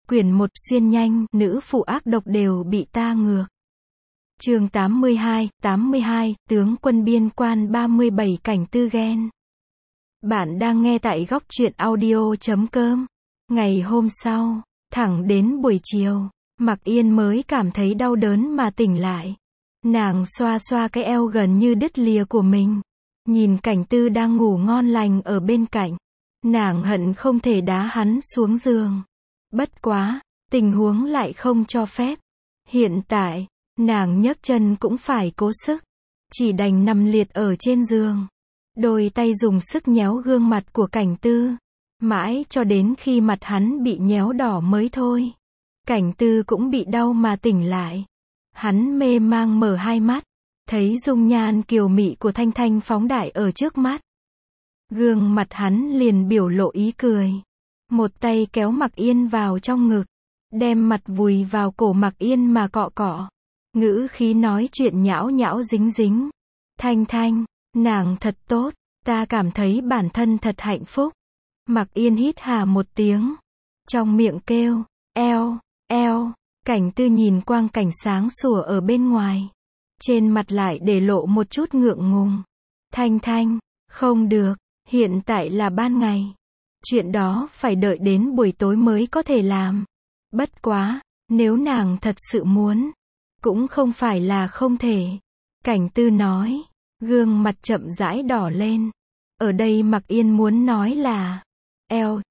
Quyển 1 xuyên nhanh, nữ phụ ác độc đều bị ta ngược. Chương 82, tướng quân biên quan 37 cảnh tư ghen. Bạn đang nghe tại góc truyện audio.com. Ngày hôm sau, thẳng đến buổi chiều, Mặc Yên mới cảm thấy đau đớn mà tỉnh lại. Nàng xoa xoa cái eo gần như đứt lìa của mình. Nhìn cảnh tư đang ngủ ngon lành ở bên cạnh. Nàng hận không thể đá hắn xuống giường. Bất quá, tình huống lại không cho phép. Hiện tại, nàng nhấc chân cũng phải cố sức. Chỉ đành nằm liệt ở trên giường. Đôi tay dùng sức nhéo gương mặt của cảnh tư. Mãi cho đến khi mặt hắn bị nhéo đỏ mới thôi. Cảnh tư cũng bị đau mà tỉnh lại. Hắn mê mang mở hai mắt. Thấy dung nhan kiều mị của Thanh Thanh phóng đại ở trước mắt. Gương mặt hắn liền biểu lộ ý cười. Một tay kéo Mặc Yên vào trong ngực. Đem mặt vùi vào cổ Mặc Yên mà cọ cọ. Ngữ khí nói chuyện nhão nhão dính dính. Thanh Thanh, nàng thật tốt. Ta cảm thấy bản thân thật hạnh phúc. Mặc Yên hít hà một tiếng. Trong miệng kêu, eo. Cảnh tư nhìn quang cảnh sáng sủa ở bên ngoài. Trên mặt lại để lộ một chút ngượng ngùng. Thanh Thanh, không được, hiện tại là ban ngày. Chuyện đó phải đợi đến buổi tối mới có thể làm. Bất quá, nếu nàng thật sự muốn, cũng không phải là không thể. Cảnh tư nói, gương mặt chậm rãi đỏ lên. Ở đây Mặc Yên muốn nói là, eo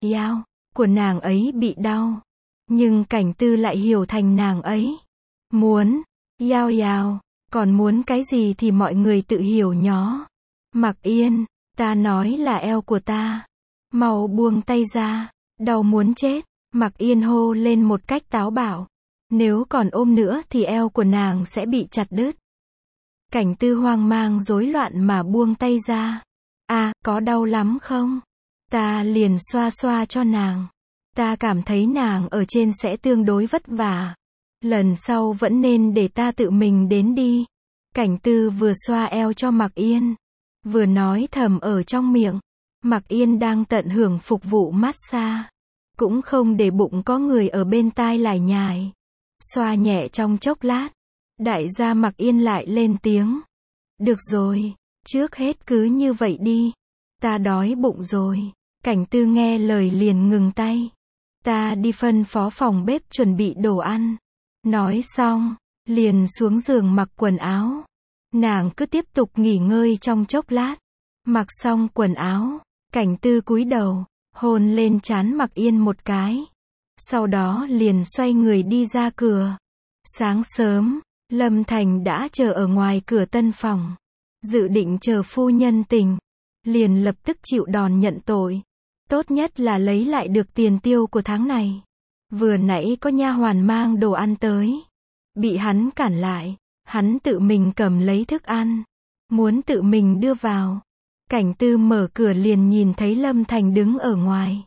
của nàng ấy bị đau. Nhưng cảnh tư lại hiểu thành nàng ấy muốn, yao, còn muốn cái gì thì mọi người tự hiểu nhó. Mặc Yên, ta nói là eo của ta. Mau buông tay ra, đau muốn chết. Mặc Yên hô lên một cách táo bạo. Nếu còn ôm nữa thì eo của nàng sẽ bị chặt đứt. Cảnh tư hoang mang rối loạn mà buông tay ra. Có đau lắm không? Ta liền xoa xoa cho nàng. Ta cảm thấy nàng ở trên sẽ tương đối vất vả. Lần sau vẫn nên để ta tự mình đến đi. Cảnh tư vừa xoa eo cho Mặc Yên, vừa nói thầm ở trong miệng. Mặc Yên đang tận hưởng phục vụ massage. Cũng không để bụng có người ở bên tai lải nhải. Xoa nhẹ trong chốc lát. Đại gia Mặc Yên lại lên tiếng. Được rồi, trước hết cứ như vậy đi. Ta đói bụng rồi. Cảnh tư nghe lời liền ngừng tay. Ta đi phân phó phòng bếp chuẩn bị đồ ăn. Nói xong, liền xuống giường mặc quần áo. Nàng cứ tiếp tục nghỉ ngơi trong chốc lát. Mặc xong quần áo, cảnh tư cúi đầu, hôn lên trán Mặc Yên một cái. Sau đó liền xoay người đi ra cửa. Sáng sớm, Lâm Thành đã chờ ở ngoài cửa tân phòng. Dự định chờ phu nhân tỉnh. Liền lập tức chịu đòn nhận tội. Tốt nhất là lấy lại được tiền tiêu của tháng này. Vừa nãy có nha hoàn mang đồ ăn tới. Bị hắn cản lại. Hắn tự mình cầm lấy thức ăn. Muốn tự mình đưa vào. Cảnh tư mở cửa liền nhìn thấy Lâm Thành đứng ở ngoài.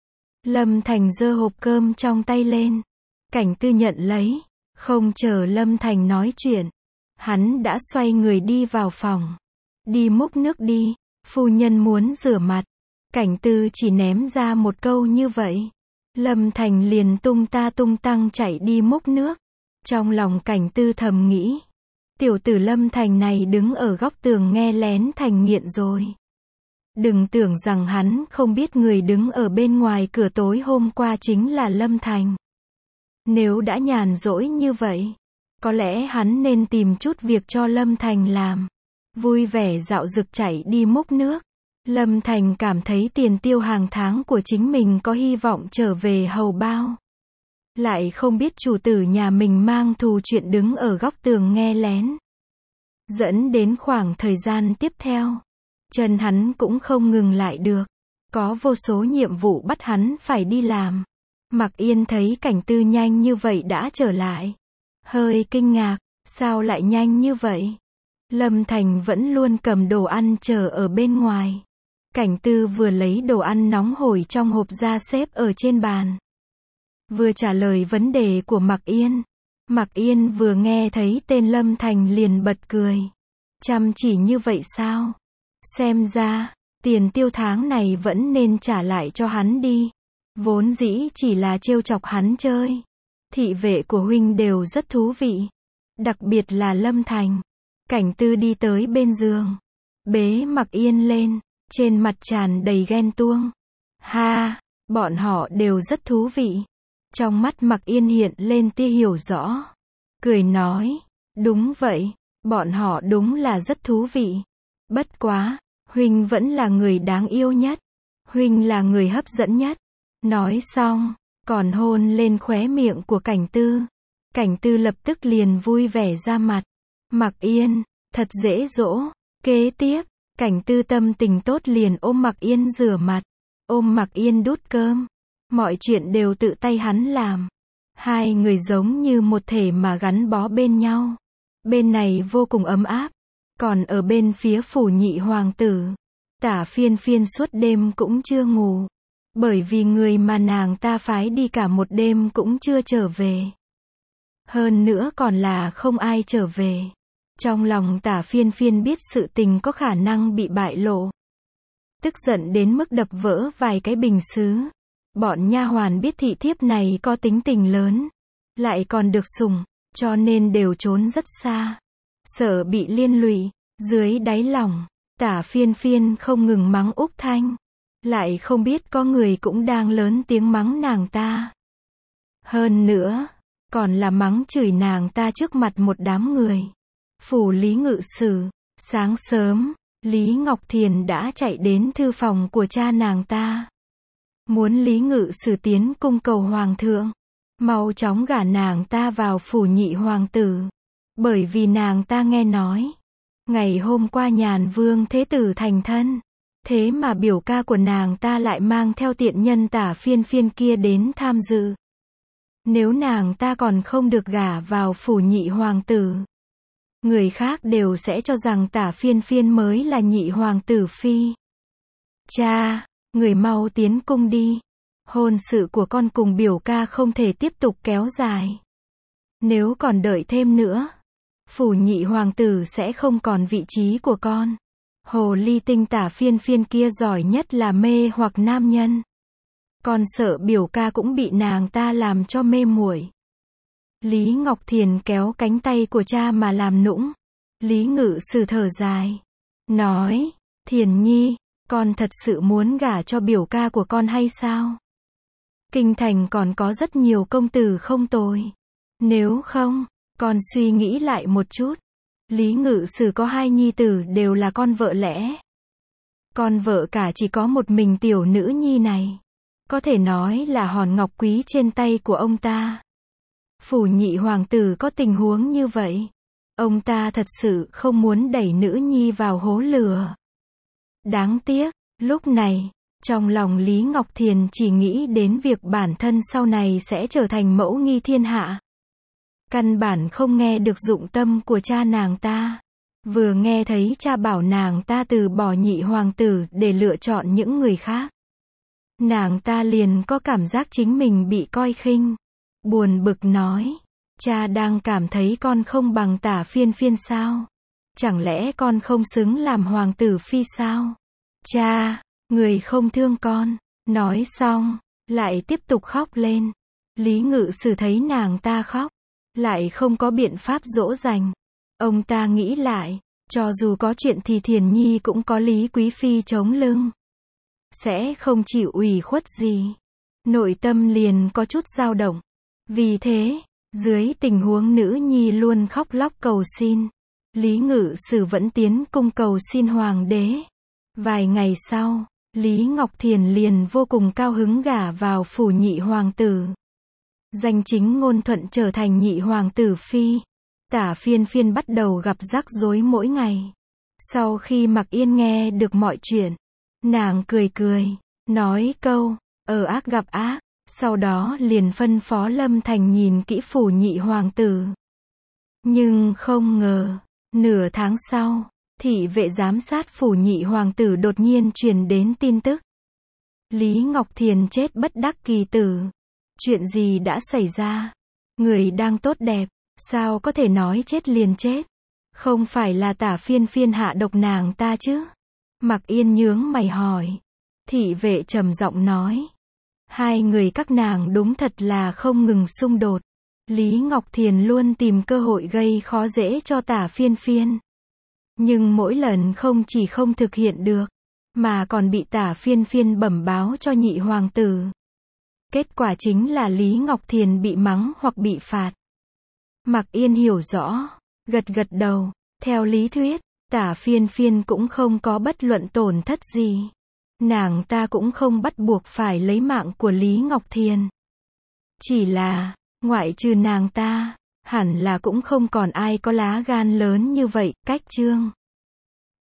Lâm Thành giơ hộp cơm trong tay lên. Cảnh tư nhận lấy. Không chờ Lâm Thành nói chuyện. Hắn đã xoay người đi vào phòng. Đi múc nước đi. Phu nhân muốn rửa mặt. Cảnh tư chỉ ném ra một câu như vậy. Lâm Thành liền tung ta tung tăng chạy đi múc nước. Trong lòng cảnh tư thầm nghĩ. Tiểu tử Lâm Thành này đứng ở góc tường nghe lén thành nghiện rồi. Đừng tưởng rằng hắn không biết người đứng ở bên ngoài cửa tối hôm qua chính là Lâm Thành. Nếu đã nhàn rỗi như vậy, có lẽ hắn nên tìm chút việc cho Lâm Thành làm. Vui vẻ dạo dực chạy đi múc nước. Lâm Thành cảm thấy tiền tiêu hàng tháng của chính mình có hy vọng trở về hầu bao. Lại không biết chủ tử nhà mình mang thù chuyện đứng ở góc tường nghe lén. Dẫn đến khoảng thời gian tiếp theo, chân hắn cũng không ngừng lại được. Có vô số nhiệm vụ bắt hắn phải đi làm. Mặc Yên thấy cảnh tư nhanh như vậy đã trở lại. Hơi kinh ngạc, sao lại nhanh như vậy? Lâm Thành vẫn luôn cầm đồ ăn chờ ở bên ngoài. Cảnh tư vừa lấy đồ ăn nóng hổi trong hộp ra xếp ở trên bàn. Vừa trả lời vấn đề của Mặc Yên. Mặc Yên vừa nghe thấy tên Lâm Thành liền bật cười. Chăm chỉ như vậy sao? Xem ra, tiền tiêu tháng này vẫn nên trả lại cho hắn đi. Vốn dĩ chỉ là trêu chọc hắn chơi. Thị vệ của huynh đều rất thú vị. Đặc biệt là Lâm Thành. Cảnh Tư đi tới bên giường. Bế Mặc Yên lên. Trên mặt tràn đầy ghen tuông. Ha, bọn họ đều rất thú vị. Trong mắt Mặc Yên hiện lên tia hiểu rõ. Cười nói, đúng vậy, bọn họ đúng là rất thú vị. Bất quá, huynh vẫn là người đáng yêu nhất. Huynh là người hấp dẫn nhất. Nói xong, còn hôn lên khóe miệng của Cảnh Tư. Cảnh Tư lập tức liền vui vẻ ra mặt. Mặc Yên, thật dễ dỗ. Kế tiếp, Cảnh Tư tâm tình tốt liền ôm Mặc Yên rửa mặt. Ôm Mặc Yên đút cơm. Mọi chuyện đều tự tay hắn làm. Hai người giống như một thể mà gắn bó bên nhau. Bên này vô cùng ấm áp. Còn ở bên phía phủ nhị hoàng tử, Tả Phiên Phiên suốt đêm cũng chưa ngủ. Bởi vì người mà nàng ta phái đi cả một đêm cũng chưa trở về. Hơn nữa còn là không ai trở về. Trong lòng Tả Phiên Phiên biết sự tình có khả năng bị bại lộ. Tức giận đến mức đập vỡ vài cái bình sứ. Bọn nha hoàn biết thị thiếp này có tính tình lớn, lại còn được sủng, cho nên đều trốn rất xa. Sợ bị liên lụy. Dưới đáy lòng, Tả Phiên Phiên không ngừng mắng Úc Thanh. Lại không biết có người cũng đang lớn tiếng mắng nàng ta. Hơn nữa, còn là mắng chửi nàng ta trước mặt một đám người. Phủ Lý Ngự Sử, sáng sớm, Lý Ngọc Thiền đã chạy đến thư phòng của cha nàng ta. Muốn Lý Ngự Sử tiến cung cầu hoàng thượng, mau chóng gả nàng ta vào phủ nhị hoàng tử. Bởi vì nàng ta nghe nói, ngày hôm qua Nhàn Vương Thế Tử thành thân, thế mà biểu ca của nàng ta lại mang theo tiện nhân Tả Phiên Phiên kia đến tham dự. Nếu nàng ta còn không được gả vào phủ nhị hoàng tử, người khác đều sẽ cho rằng Tả Phiên Phiên mới là nhị hoàng tử phi. Cha, người mau tiến cung đi. Hôn sự của con cùng biểu ca không thể tiếp tục kéo dài. Nếu còn đợi thêm nữa, phủ nhị hoàng tử sẽ không còn vị trí của con. Hồ ly tinh Tả Phiên Phiên kia giỏi nhất là mê hoặc nam nhân. Con sợ biểu ca cũng bị nàng ta làm cho mê muội. Lý Ngọc Thiền kéo cánh tay của cha mà làm nũng. Lý Ngự Sử thở dài. Nói, Thiền Nhi, con thật sự muốn gả cho biểu ca của con hay sao? Kinh thành còn có rất nhiều công tử không tồi. Nếu không, con suy nghĩ lại một chút. Lý Ngự Sử có hai nhi tử đều là con vợ lẽ. Con vợ cả chỉ có một mình tiểu nữ nhi này. Có thể nói là hòn ngọc quý trên tay của ông ta. Phủ nhị hoàng tử có tình huống như vậy. Ông ta thật sự không muốn đẩy nữ nhi vào hố lửa. Đáng tiếc, lúc này, trong lòng Lý Ngọc Thiền chỉ nghĩ đến việc bản thân sau này sẽ trở thành mẫu nghi thiên hạ. Căn bản không nghe được dụng tâm của cha nàng ta. Vừa nghe thấy cha bảo nàng ta từ bỏ nhị hoàng tử để lựa chọn những người khác, nàng ta liền có cảm giác chính mình bị coi khinh. Buồn bực nói, cha đang cảm thấy con không bằng Tả Phiên Phiên sao? Chẳng lẽ con không xứng làm hoàng tử phi sao? Cha, người không thương con. Nói xong, lại tiếp tục khóc lên. Lý Ngự Sử thấy nàng ta khóc, lại không có biện pháp dỗ dành. Ông ta nghĩ lại, cho dù có chuyện thì Thiền Nhi cũng có Lý Quý Phi chống lưng, sẽ không chịu ủy khuất gì. Nội tâm liền có chút dao động. Vì thế, dưới tình huống nữ nhi luôn khóc lóc cầu xin, Lý Ngự Sử vẫn tiến cung cầu xin hoàng đế. Vài ngày sau, Lý Ngọc Thiền liền vô cùng cao hứng gả vào phủ nhị hoàng tử. Danh chính ngôn thuận trở thành nhị hoàng tử phi. Tả Phiên Phiên bắt đầu gặp rắc rối mỗi ngày. Sau khi Mặc Yên nghe được mọi chuyện, nàng cười cười, nói câu, ở ác gặp ác. Sau đó liền phân phó Lâm Thành nhìn kỹ phủ nhị hoàng tử. Nhưng không ngờ, nửa tháng sau, thị vệ giám sát phủ nhị hoàng tử đột nhiên truyền đến tin tức. Lý Ngọc Thiền chết bất đắc kỳ tử. Chuyện gì đã xảy ra? Người đang tốt đẹp, sao có thể nói chết liền chết? Không phải là Tả Phiên Phiên hạ độc nàng ta chứ? Mặc Yên nhướng mày hỏi. Thị vệ trầm giọng nói. Hai người các nàng đúng thật là không ngừng xung đột. Lý Ngọc Thiền luôn tìm cơ hội gây khó dễ cho Tả Phiên Phiên. Nhưng mỗi lần không chỉ không thực hiện được, mà còn bị Tả Phiên Phiên bẩm báo cho nhị hoàng tử. Kết quả chính là Lý Ngọc Thiền bị mắng hoặc bị phạt. Mạc Yên hiểu rõ, gật gật đầu. Theo lý thuyết, Tả Phiên Phiên cũng không có bất luận tổn thất gì. Nàng ta cũng không bắt buộc phải lấy mạng của Lý Ngọc Thiền. Chỉ là, ngoại trừ nàng ta, hẳn là cũng không còn ai có lá gan lớn như vậy. Cách chương